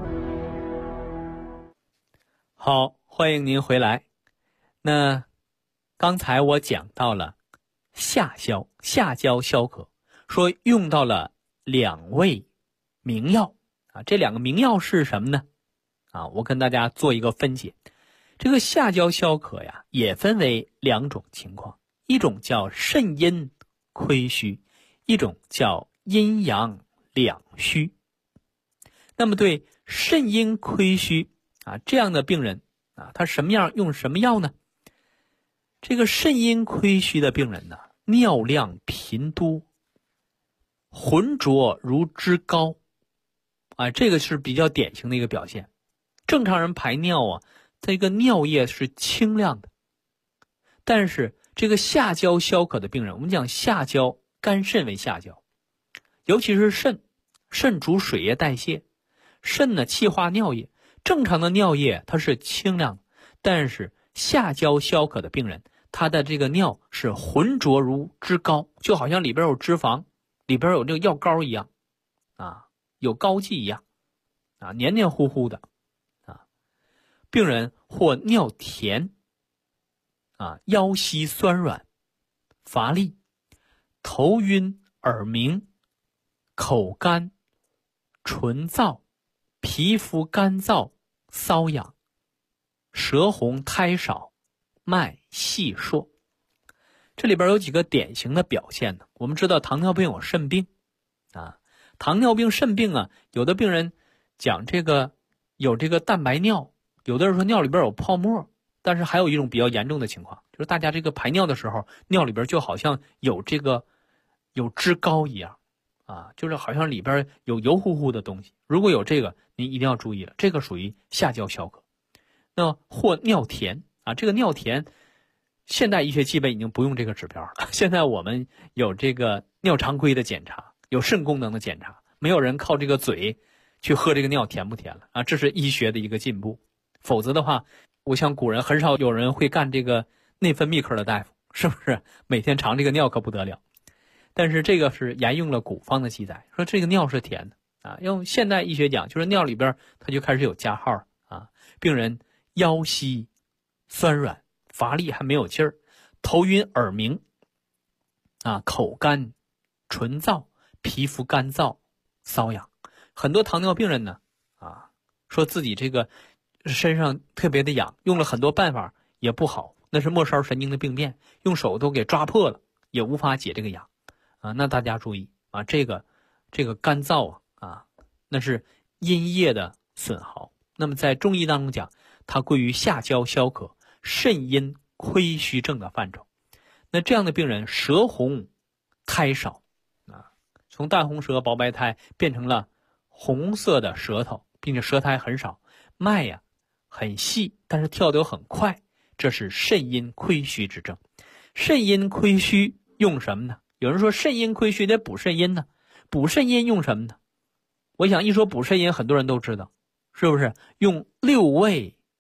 好，欢迎您回来。那刚才我讲到了下焦消渴，说用到了2味名药啊，这2个名药是什么呢？啊，我跟大家做一个分解。这个下焦消渴呀，也分为2种情况，一种叫肾阴亏虚，一种叫阴阳两虚。那么对肾阴亏虚啊这样的病人啊，他什么样用什么药呢？这个肾阴亏虚的病人呢，尿量频多，浑浊如脂膏啊，这个是比较典型的一个表现。正常人排尿啊，这个尿液是清亮的，但是这个下焦消渴的病人，我们讲下焦，肝肾为下焦，尤其是肾主水液代谢，肾呢气化尿液，正常的尿液它是清亮的，但是下焦消渴的病人，他的这个尿是浑浊如脂膏，就好像里边有脂肪，里边有这个药膏一样啊，有膏剂一样啊，黏黏糊糊的啊。病人或尿甜啊，腰膝酸软乏力，头晕耳鸣，口干唇燥，皮肤干燥瘙痒，舌红苔少，脉细数。这里边有几个典型的表现呢？我们知道糖尿病有肾病啊，糖尿病肾病啊，有的病人讲这个有这个蛋白尿，有的人说尿里边有泡沫，但是还有一种比较严重的情况，就是大家这个排尿的时候，尿里边就好像有这个有脂膏一样啊，就是好像里边有油乎乎的东西。如果有这个，您一定要注意了，这个属于下焦消渴。那或尿甜啊，这个尿甜，现代医学基本已经不用这个指标了。现在我们有这个尿常规的检查，有肾功能的检查，没有人靠这个嘴去喝这个尿甜不甜了啊，这是医学的一个进步。否则的话，我想古人很少有人会干这个内分泌科的大夫，是不是？每天尝这个尿可不得了。但是这个是沿用了古方的记载，说这个尿是甜的啊。用现代医学讲，就是尿里边它就开始有加号啊。病人腰膝酸软乏力，还没有劲儿，头晕耳鸣啊，口干唇燥，皮肤干燥瘙痒。很多糖尿病人呢啊，说自己这个身上特别的痒，用了很多办法也不好，那是末梢神经的病变，用手都给抓破了，也无法解这个痒啊。那大家注意啊，这个干燥啊，那是阴液的损耗。那么在中医当中讲，它归于下焦消渴、肾阴亏虚症的范畴。那这样的病人舌红苔少啊，从淡红舌、薄白苔变成了红色的舌头，并且舌苔很少，脉呀很细，但是跳得很快，这是肾阴亏虚之症。肾阴亏虚用什么呢？有人说肾阴亏虚得补肾阴呢，补肾阴用什么呢？我想一说补肾阴，很多人都知道，是不是用6味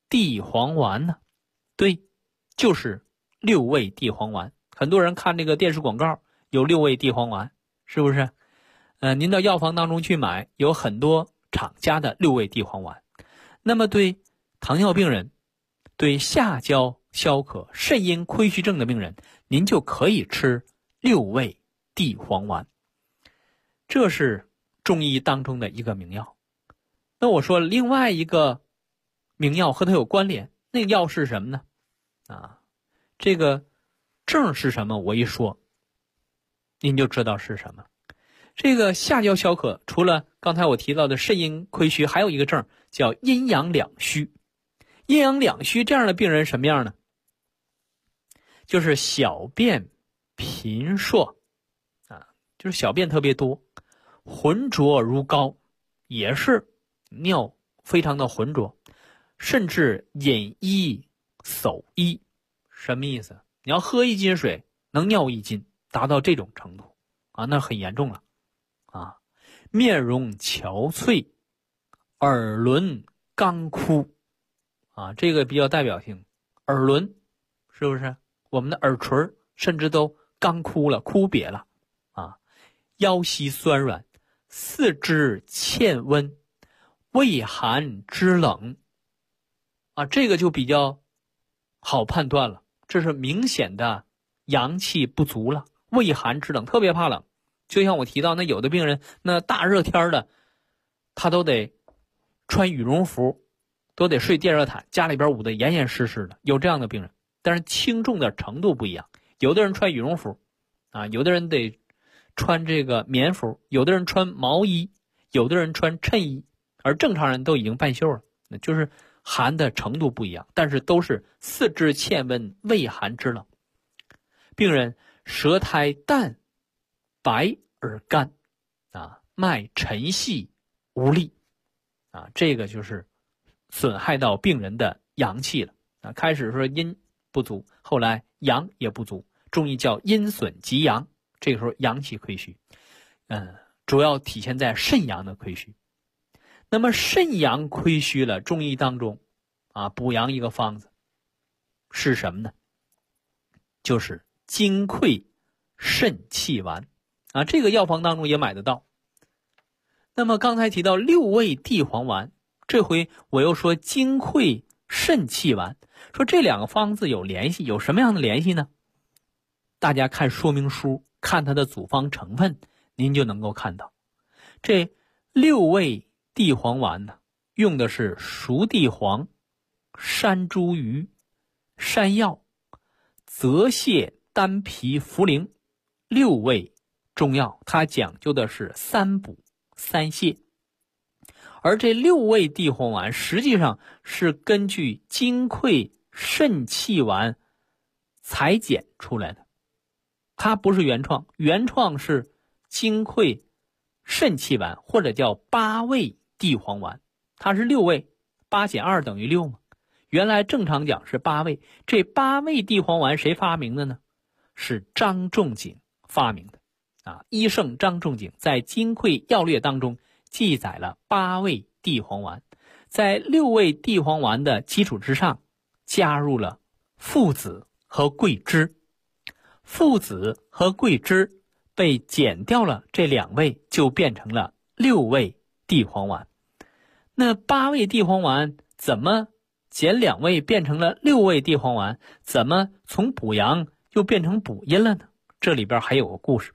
地黄丸呢？对，就是六味地黄丸。很多人看这个电视广告有六味地黄丸，是不是？您到药房当中去买，有很多厂家的六味地黄丸。那么对糖尿病人、对下焦消渴、肾阴亏虚症的病人，您就可以吃六味地黄丸。这是中医当中的一个名药。那我说另外一个名药和它有关联，那个药是什么呢？这个症是什么？我一说，您就知道是什么。这个下焦消渴，除了刚才我提到的肾阴亏虚，还有一个症叫阴阳两虚。阴阳两虚这样的病人什么样呢？就是小便频数就是小便特别多，浑浊如膏，也是尿非常的浑浊，甚至饮一溲一。什么意思？你要喝1斤水能尿1斤，达到这种程度那很严重了面容憔悴，耳轮干枯这个比较代表性。耳轮是不是我们的耳垂甚至都干枯了，枯瘪了腰膝酸软，四肢欠温，畏寒肢冷这个就比较好判断了，这是明显的阳气不足了，畏寒肢冷，特别怕冷。就像我提到那有的病人，那大热天的他都得穿羽绒服，都得睡电热毯，家里边捂得严严实实的，有这样的病人。但是轻重的程度不一样，有的人穿羽绒服有的人得穿这个棉服，有的人穿毛衣，有的人穿衬衣，而正常人都已经半袖了，那就是寒的程度不一样，但是都是四肢欠温，畏寒肢冷。病人舌苔淡白而干脉沉细无力这个就是损害到病人的阳气了开始说阴不足，后来阳也不足，中医叫阴损及阳，这个时候阳气亏虚主要体现在肾阳的亏虚。那么肾阳亏虚了，中医当中补阳一个方子是什么呢？就是金匮肾气丸这个药房当中也买得到。那么刚才提到六味地黄丸，这回我又说金匮肾气丸，说这两个方子有联系，有什么样的联系呢？大家看说明书，看它的组方成分，您就能够看到。这六味地黄丸呢，用的是熟地黄、山茱萸、山药、泽泻、丹皮、茯苓六味中药，它讲究的是三补三泻。而这六味地黄丸实际上是根据金匮肾气丸裁剪出来的，它不是原创，原创是金匮肾气丸，或者叫八味地黄丸，它是六味，8减2等于6嘛。原来正常讲是8味，这八味地黄丸谁发明的呢？是张仲景发明的医圣张仲景在《金匮要略》当中记载了八味地黄丸，在六味地黄丸的基础之上加入了附子和桂枝，附子和桂枝被减掉了，这2味就变成了六味地黄丸。那八味地黄丸怎么减2味变成了六味地黄丸？怎么从补阳又变成补阴了呢？这里边还有个故事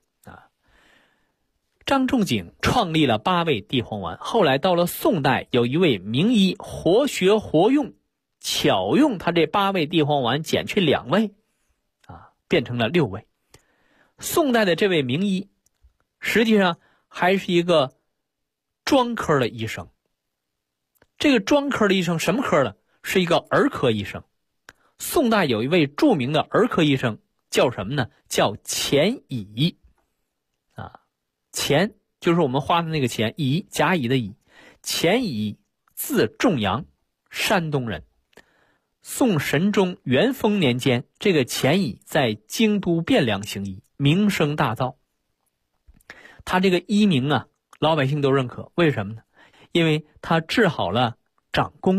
张仲景创立了八味地黄丸，后来到了宋代，有一位名医活学活用，巧用他这八味地黄丸减去2味变成了6味。宋代的这位名医实际上还是一个专科的医生，这个专科的医生什么科的？是一个儿科医生。宋代有一位著名的儿科医生叫什么呢？叫钱乙钱就是我们花的那个钱，乙甲乙的乙。钱乙字仲阳，山东人。宋神宗元丰年间，这个钱乙在京都汴梁行医，名声大噪。他这个医名老百姓都认可，为什么呢？因为他治好了长公主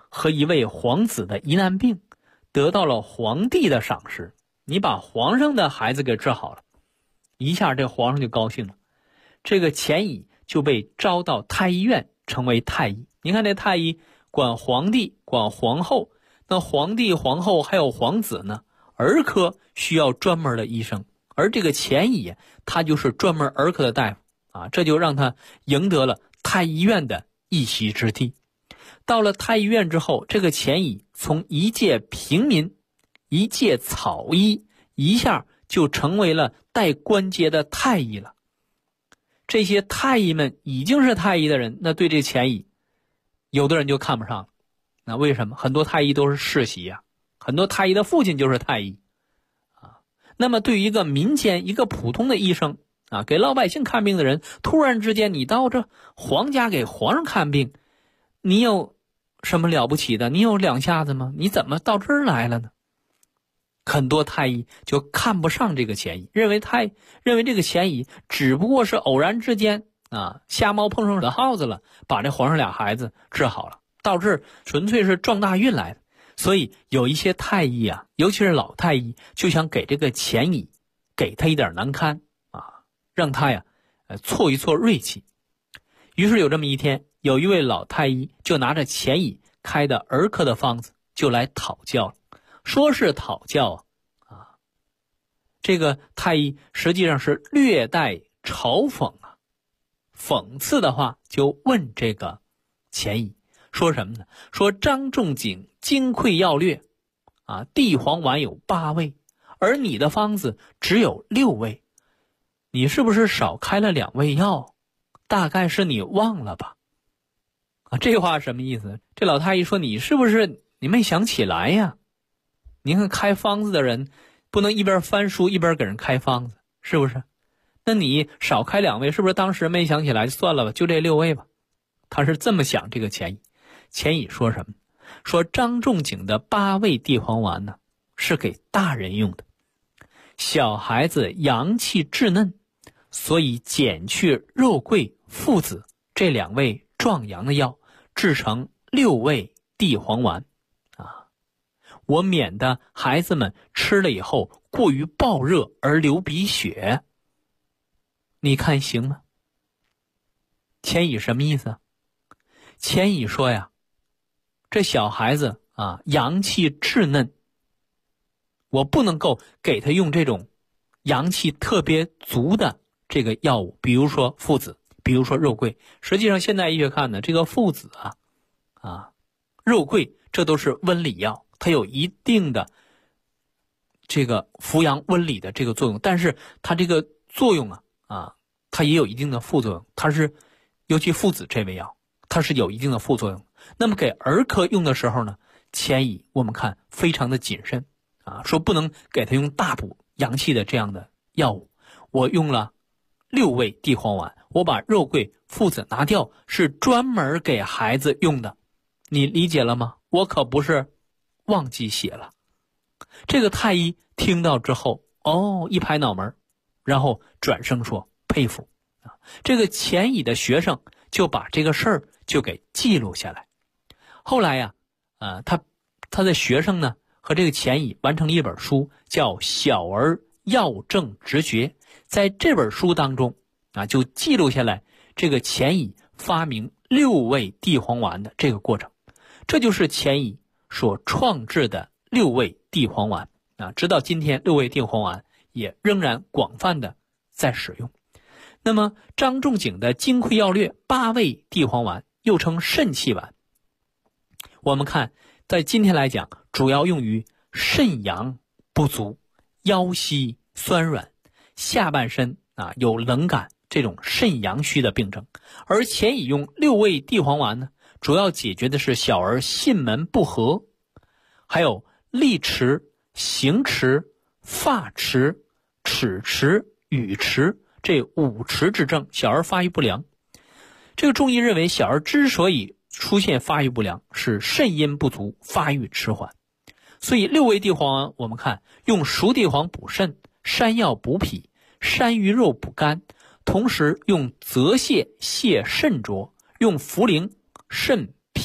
和一位皇子的疑难病，得到了皇帝的赏识。你把皇上的孩子给治好了，一下这皇上就高兴了，这个钱乙就被招到太医院，成为太医。你看这太医管皇帝，管皇后，那皇帝、皇后还有皇子呢，儿科需要专门的医生，而这个钱乙他就是专门儿科的大夫啊，这就让他赢得了太医院的一席之地。到了太医院之后，这个钱乙从一介平民，一介草医，一下就成为了带官阶的太医了。这些太医们已经是太医的人，那对这钱乙，有的人就看不上了。那为什么？很多太医都是世袭啊，很多太医的父亲就是太医啊。那么对于一个民间一个普通的医生啊，给老百姓看病的人，突然之间你到这皇家给皇上看病，你有什么了不起的？你有两下子吗？你怎么到这儿来了呢？很多太医就看不上这个钱乙，认为这个钱乙只不过是偶然之间啊，瞎猫碰上的耗子了，把这皇上俩孩子治好了，到这儿纯粹是撞大运来的。所以有一些太医啊，尤其是老太医，就想给这个钱乙给他一点难堪啊，让他呀挫一挫锐气。于是有这么一天，有一位老太医就拿着钱乙开的儿科的方子就来讨教了。说是讨教啊，这个太医实际上是略带嘲讽啊，讽刺的话就问这个钱乙说什么呢？说张仲景金匮要略啊，地黄丸有8味，而你的方子只有6味，你是不是少开了2味药？大概是你忘了吧？啊，这话什么意思？这老太医说你是不是你没想起来呀？您看开方子的人不能一边翻书一边给人开方子，是不是？那你少开2味，是不是当时没想起来就算了吧，就这6味吧？他是这么想这个钱乙。钱乙说什么？说张仲景的8味地黄丸呢，是给大人用的，小孩子阳气稚嫩，所以减去肉桂、附子这2味壮阳的药，制成6味地黄丸啊，我免得孩子们吃了以后过于暴热而流鼻血。你看行吗？钱乙什么意思？钱乙说呀，这小孩子啊，阳气稚嫩，我不能够给他用这种阳气特别足的这个药物，比如说附子，比如说肉桂。实际上现代医学看呢，这个附子肉桂这都是温里药，它有一定的这个扶阳温里的这个作用，但是它这个作用它也有一定的副作用，它是尤其附子这味药，它是有一定的副作用。那么给儿科用的时候呢，钱乙我们看非常的谨慎啊，说不能给他用大补阳气的这样的药物。我用了6味地黄丸，我把肉桂、附子拿掉，是专门给孩子用的。你理解了吗？我可不是忘记写了。这个太医听到之后，一拍脑门，然后转声说佩服啊。这个钱乙的学生就把这个事儿就给记录下来。后来呀，他的学生呢和这个钱乙完成了一本书，叫《小儿药证直诀》。在这本书当中就记录下来这个钱乙发明6味地黄丸的这个过程。这就是钱乙所创制的6味地黄丸直到今天6味地黄丸也仍然广泛的在使用。那么张仲景的金匮要略8味地黄丸又称肾气丸，我们看在今天来讲主要用于肾阳不足、腰膝酸软、下半身有冷感这种肾阳虚的病症。而钱乙用6味地黄丸呢，主要解决的是小儿囟门不和，还有立迟、行迟、发迟、齿迟、语迟这5迟之症，小儿发育不良。这个中医认为小儿之所以出现发育不良，是肾阴不足，发育迟缓。所以6味地黄丸我们看用熟地黄补肾，山药补脾，山芋肉补肝，同时用泽泻泻肾浊，用茯苓肾脾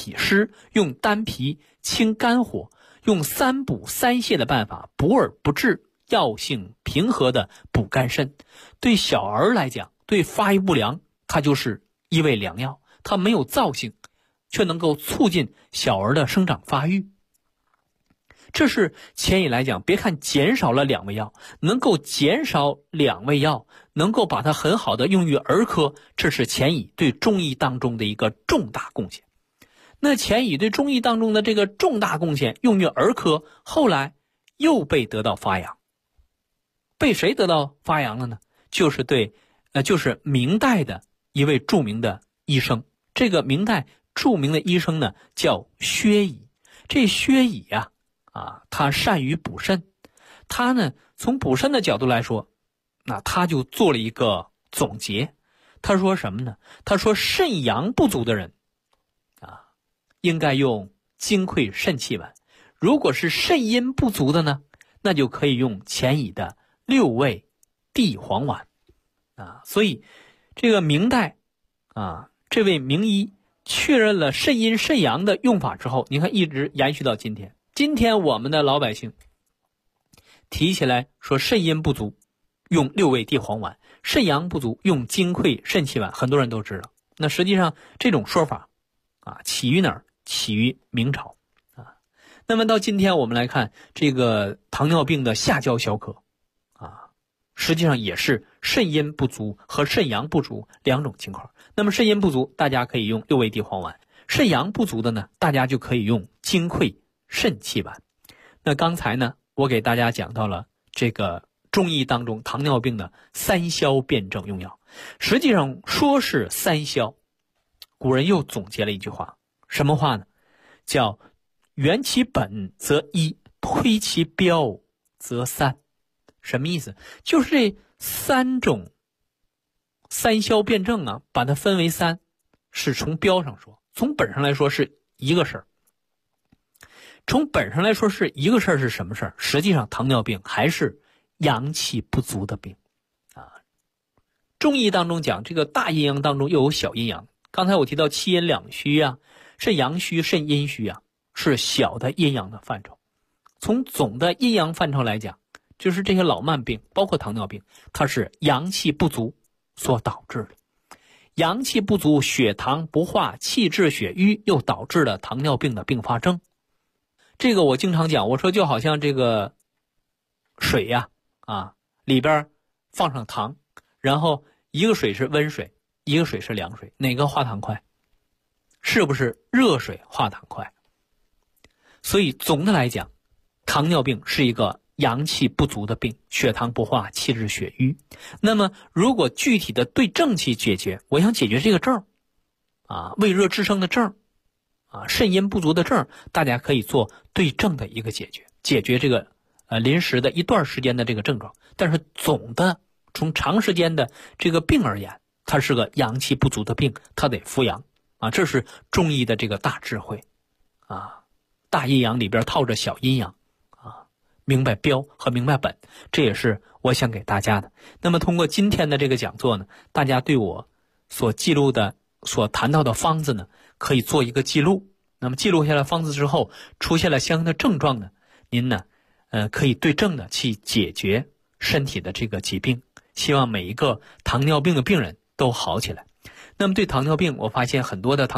脾湿，用丹皮清肝火，用3补3泻的办法，补而不滞，药性平和的补肝肾。对小儿来讲，对发育不良，它就是一味良药，它没有燥性，却能够促进小儿的生长发育。这是前乙来讲，别看减少了2味药，能够减少2味药，能够把它很好的用于儿科，这是前乙对中医当中的一个重大贡献。那前乙对中医当中的这个重大贡献用于儿科，后来又被得到发扬。被谁得到发扬了呢？就是明代的一位著名的医生。这个明代著名的医生呢，叫薛乙。这薛乙他善于补肾，他呢从补肾的角度来说，那他就做了一个总结。他说什么呢？他说肾阳不足的人应该用金匮肾气丸。如果是肾阴不足的呢，那就可以用前乙的6味地黄丸所以这个明代这位名医确认了肾阴肾阳的用法之后，你看一直延续到今天。今天我们的老百姓提起来说肾阴不足用6味地黄丸，肾阳不足用金匮肾气丸，很多人都知道。那实际上这种说法起于哪儿？起于明朝那么到今天我们来看这个糖尿病的下焦小可实际上也是肾阴不足和肾阳不足2种情况。那么肾阴不足大家可以用6味地黄丸，肾阳不足的呢，大家就可以用金匮肾气丸。那刚才呢，我给大家讲到了这个中医当中糖尿病的3消辩证用药。实际上说是3消，古人又总结了一句话，什么话呢？叫圆其本则1，推其标则3。什么意思？就是这3种3消辩证把它分为3，是从标上说，从本上来说是一个事儿。从本上来说是一个事儿，是什么事儿？实际上糖尿病还是阳气不足的病中医当中讲这个大阴阳当中又有小阴阳。刚才我提到气阴两虚肾阳虚肾阴虚是小的阴阳的范畴。从总的阴阳范畴来讲，就是这些老慢病包括糖尿病，它是阳气不足所导致的。阳气不足，血糖不化，气滞血瘀，又导致了糖尿病的并发症。这个我经常讲，我说就好像这个水里边放上糖，然后一个水是温水，一个水是凉水，哪个化糖快？是不是热水化糖快？所以总的来讲，糖尿病是一个阳气不足的病，血糖不化，气滞血瘀。那么如果具体的对症去解决，我想解决这个症胃热滞生的症肾阴不足的症，大家可以做对症的一个解决这个临时的一段时间的这个症状。但是总的从长时间的这个病而言，它是个阳气不足的病，它得扶阳这是中医的这个大智慧大阴阳里边套着小阴阳明白标和明白本，这也是我想给大家的。那么通过今天的这个讲座呢，大家对我所记录的所谈到的方子呢，可以做一个记录。那么记录下来方子之后，出现了相应的症状呢，您呢可以对症的去解决身体的这个疾病，希望每一个糖尿病的病人都好起来。那么对糖尿病，我发现很多的